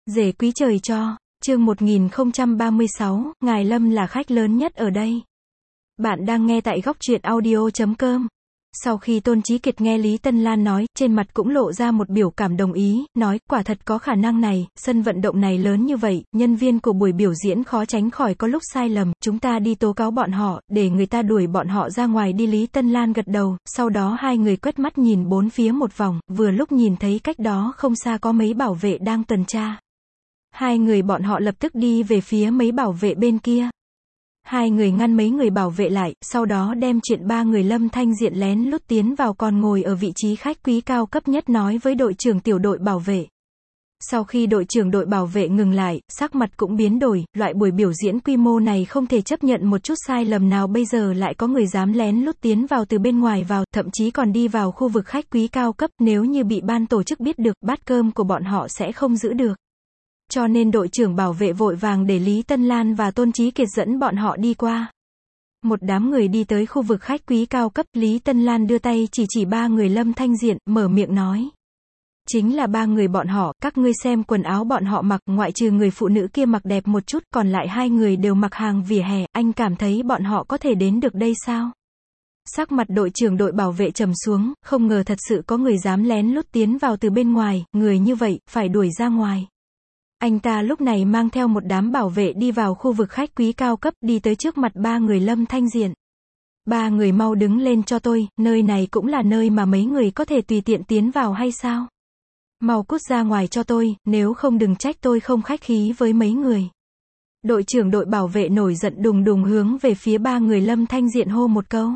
Rể quý trời cho, chương 1036, Ngài Lâm là khách lớn nhất ở đây. Bạn đang nghe tại góc truyện audio.com. Sau khi Tôn Chí Kiệt nghe Lý Tân Lan nói, trên mặt cũng lộ ra một biểu cảm đồng ý, nói, quả thật có khả năng này, sân vận động này lớn như vậy, nhân viên của buổi biểu diễn khó tránh khỏi có lúc sai lầm, chúng ta đi tố cáo bọn họ, để người ta đuổi bọn họ ra ngoài đi. Lý Tân Lan gật đầu, sau đó hai người quét mắt nhìn bốn phía một vòng, vừa lúc nhìn thấy cách đó không xa có mấy bảo vệ đang tuần tra. Hai người bọn họ lập tức đi về phía mấy bảo vệ bên kia. Hai người ngăn mấy người bảo vệ lại, sau đó đem chuyện ba người Lâm Thanh Diện lén lút tiến vào còn ngồi ở vị trí khách quý cao cấp nhất nói với đội trưởng tiểu đội bảo vệ. Sau khi đội trưởng đội bảo vệ ngừng lại, sắc mặt cũng biến đổi, loại buổi biểu diễn quy mô này không thể chấp nhận một chút sai lầm nào, bây giờ lại có người dám lén lút tiến vào từ bên ngoài vào, thậm chí còn đi vào khu vực khách quý cao cấp, nếu như bị ban tổ chức biết được, bát cơm của bọn họ sẽ không giữ được. Cho nên đội trưởng bảo vệ vội vàng để Lý Tân Lan và Tôn Chí Kiệt dẫn bọn họ đi qua. Một đám người đi tới khu vực khách quý cao cấp, Lý Tân Lan đưa tay chỉ ba người Lâm Thanh Diện, mở miệng nói. Chính là ba người bọn họ, các ngươi xem quần áo bọn họ mặc, ngoại trừ người phụ nữ kia mặc đẹp một chút, còn lại hai người đều mặc hàng vỉa hè, anh cảm thấy bọn họ có thể đến được đây sao? Sắc mặt đội trưởng đội bảo vệ trầm xuống, không ngờ thật sự có người dám lén lút tiến vào từ bên ngoài, người như vậy, phải đuổi ra ngoài. Anh ta lúc này mang theo một đám bảo vệ đi vào khu vực khách quý cao cấp, đi tới trước mặt ba người Lâm Thanh Diện. Ba người mau đứng lên cho tôi, nơi này cũng là nơi mà mấy người có thể tùy tiện tiến vào hay sao? Mau cút ra ngoài cho tôi, nếu không đừng trách tôi không khách khí với mấy người. Đội trưởng đội bảo vệ nổi giận đùng đùng hướng về phía ba người Lâm Thanh Diện hô một câu.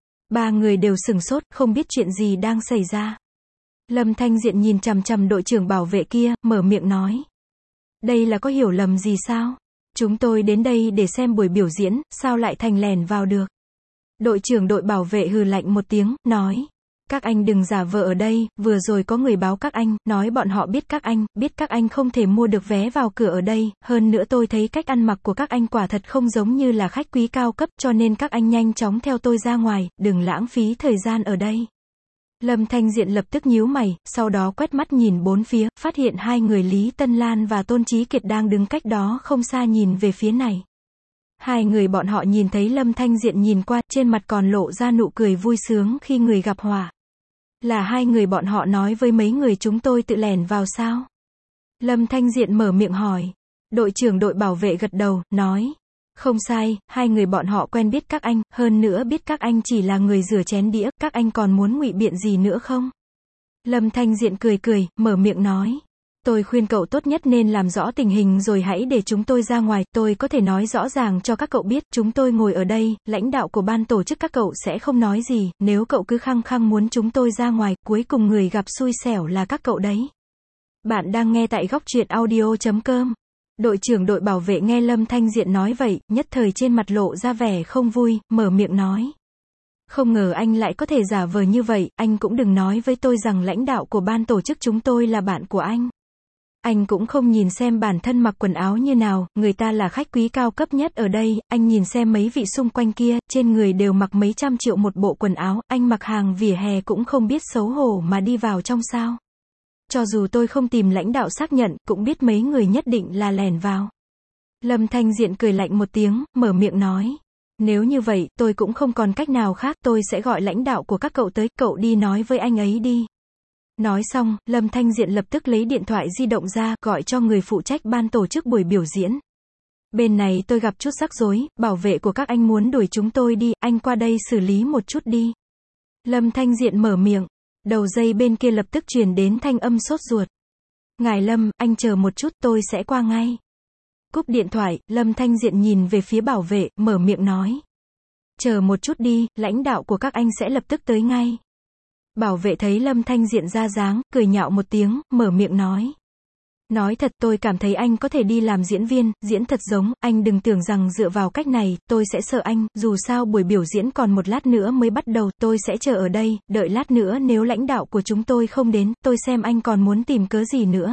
Ba người đều sửng sốt, không biết chuyện gì đang xảy ra. Lâm Thanh Diện nhìn chằm chằm đội trưởng bảo vệ kia, mở miệng nói. Đây là có hiểu lầm gì sao? Chúng tôi đến đây để xem buổi biểu diễn, sao lại thành lẻn vào được? Đội trưởng đội bảo vệ hừ lạnh một tiếng, nói. Các anh đừng giả vờ ở đây, vừa rồi có người báo các anh, nói bọn họ biết các anh không thể mua được vé vào cửa ở đây, hơn nữa tôi thấy cách ăn mặc của các anh quả thật không giống như là khách quý cao cấp, cho nên các anh nhanh chóng theo tôi ra ngoài, đừng lãng phí thời gian ở đây. Lâm Thanh Diện lập tức nhíu mày, sau đó quét mắt nhìn bốn phía, phát hiện hai người Lý Tân Lan và Tôn Chí Kiệt đang đứng cách đó không xa nhìn về phía này. Hai người bọn họ nhìn thấy Lâm Thanh Diện nhìn qua, trên mặt còn lộ ra nụ cười vui sướng khi người gặp họa. Là hai người bọn họ nói với mấy người chúng tôi tự lẻn vào sao? Lâm Thanh Diện mở miệng hỏi. Đội trưởng đội bảo vệ gật đầu, nói. Không sai, hai người bọn họ quen biết các anh, hơn nữa biết các anh chỉ là người rửa chén đĩa, các anh còn muốn ngụy biện gì nữa không? Lâm Thanh Diện cười, mở miệng nói. Tôi khuyên cậu tốt nhất nên làm rõ tình hình rồi hãy để chúng tôi ra ngoài, tôi có thể nói rõ ràng cho các cậu biết, chúng tôi ngồi ở đây, lãnh đạo của ban tổ chức các cậu sẽ không nói gì, nếu cậu cứ khăng khăng muốn chúng tôi ra ngoài, cuối cùng người gặp xui xẻo là các cậu đấy. Bạn đang nghe tại góc truyện audio.com. Đội trưởng đội bảo vệ nghe Lâm Thanh Diện nói vậy, nhất thời trên mặt lộ ra vẻ không vui, mở miệng nói. Không ngờ anh lại có thể giả vờ như vậy, anh cũng đừng nói với tôi rằng lãnh đạo của ban tổ chức chúng tôi là bạn của anh. Anh cũng không nhìn xem bản thân mặc quần áo như nào, người ta là khách quý cao cấp nhất ở đây, anh nhìn xem mấy vị xung quanh kia, trên người đều mặc mấy trăm triệu một bộ quần áo, anh mặc hàng vỉa hè cũng không biết xấu hổ mà đi vào trong sao. Cho dù tôi không tìm lãnh đạo xác nhận, cũng biết mấy người nhất định là lẻn vào. Lâm Thanh Diện cười lạnh một tiếng, mở miệng nói. Nếu như vậy, tôi cũng không còn cách nào khác, tôi sẽ gọi lãnh đạo của các cậu tới, cậu đi nói với anh ấy đi. Nói xong, Lâm Thanh Diện lập tức lấy điện thoại di động ra, gọi cho người phụ trách ban tổ chức buổi biểu diễn. Bên này tôi gặp chút rắc rối, bảo vệ của các anh muốn đuổi chúng tôi đi, anh qua đây xử lý một chút đi. Lâm Thanh Diện mở miệng. Đầu dây bên kia lập tức truyền đến thanh âm sốt ruột. Ngài Lâm, anh chờ một chút, tôi sẽ qua ngay. Cúp điện thoại, Lâm Thanh Diện nhìn về phía bảo vệ, mở miệng nói. Chờ một chút đi, lãnh đạo của các anh sẽ lập tức tới ngay. Bảo vệ thấy Lâm Thanh Diện ra dáng, cười nhạo một tiếng, mở miệng nói. Nói thật tôi cảm thấy anh có thể đi làm diễn viên, diễn thật giống, anh đừng tưởng rằng dựa vào cách này, tôi sẽ sợ anh, dù sao buổi biểu diễn còn một lát nữa mới bắt đầu, tôi sẽ chờ ở đây, đợi lát nữa nếu lãnh đạo của chúng tôi không đến, tôi xem anh còn muốn tìm cớ gì nữa.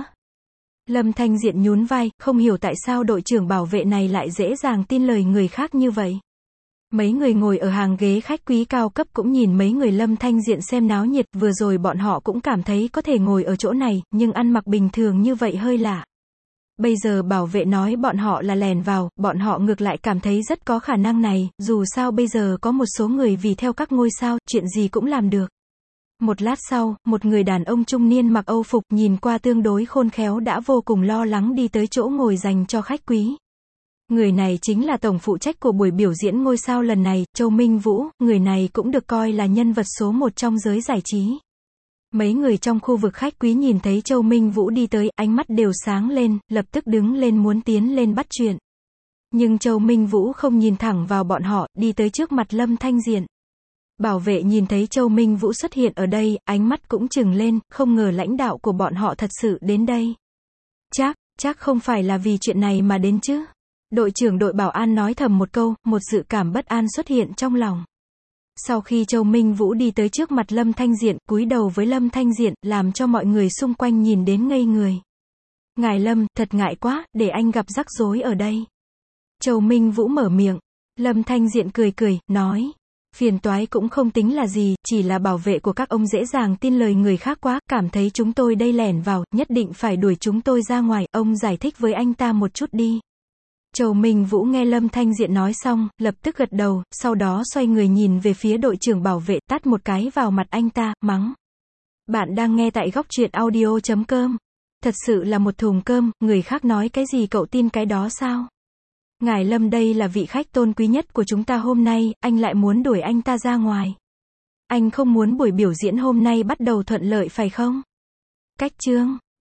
Lâm Thanh Diện nhún vai, không hiểu tại sao đội trưởng bảo vệ này lại dễ dàng tin lời người khác như vậy. Mấy người ngồi ở hàng ghế khách quý cao cấp cũng nhìn mấy người Lâm Thanh Diện xem náo nhiệt, vừa rồi bọn họ cũng cảm thấy có thể ngồi ở chỗ này, nhưng ăn mặc bình thường như vậy hơi lạ. Bây giờ bảo vệ nói bọn họ là lèn vào, bọn họ ngược lại cảm thấy rất có khả năng này, dù sao bây giờ có một số người vì theo các ngôi sao, chuyện gì cũng làm được. Một lát sau, một người đàn ông trung niên mặc Âu phục nhìn qua tương đối khôn khéo đã vô cùng lo lắng đi tới chỗ ngồi dành cho khách quý. Người này chính là tổng phụ trách của buổi biểu diễn ngôi sao lần này, Châu Minh Vũ, người này cũng được coi là nhân vật số 1 trong giới giải trí. Mấy người trong khu vực khách quý nhìn thấy Châu Minh Vũ đi tới, ánh mắt đều sáng lên, lập tức đứng lên muốn tiến lên bắt chuyện. Nhưng Châu Minh Vũ không nhìn thẳng vào bọn họ, đi tới trước mặt Lâm Thanh Diện. Bảo vệ nhìn thấy Châu Minh Vũ xuất hiện ở đây, ánh mắt cũng trừng lên, không ngờ lãnh đạo của bọn họ thật sự đến đây. Chắc không phải là vì chuyện này mà đến chứ. Đội trưởng đội bảo an nói thầm một câu, một dự cảm bất an xuất hiện trong lòng. Sau khi Châu Minh Vũ đi tới trước mặt Lâm Thanh Diện, cúi đầu với Lâm Thanh Diện, làm cho mọi người xung quanh nhìn đến ngây người. Ngài Lâm, thật ngại quá, để anh gặp rắc rối ở đây. Châu Minh Vũ mở miệng. Lâm Thanh Diện cười, nói. Phiền toái cũng không tính là gì, chỉ là bảo vệ của các ông dễ dàng tin lời người khác quá, cảm thấy chúng tôi đây lẻn vào, nhất định phải đuổi chúng tôi ra ngoài, ông giải thích với anh ta một chút đi. Châu Minh Vũ nghe Lâm Thanh Diện nói xong, lập tức gật đầu, sau đó xoay người nhìn về phía đội trưởng bảo vệ, tát một cái vào mặt anh ta, mắng. Bạn đang nghe tại Góc Truyện Audio.com. Thật sự là một thùng cơm, người khác nói cái gì cậu tin cái đó sao? Ngài Lâm đây là vị khách tôn quý nhất của chúng ta hôm nay, anh lại muốn đuổi anh ta ra ngoài. Anh không muốn buổi biểu diễn hôm nay bắt đầu thuận lợi phải không? Cách chương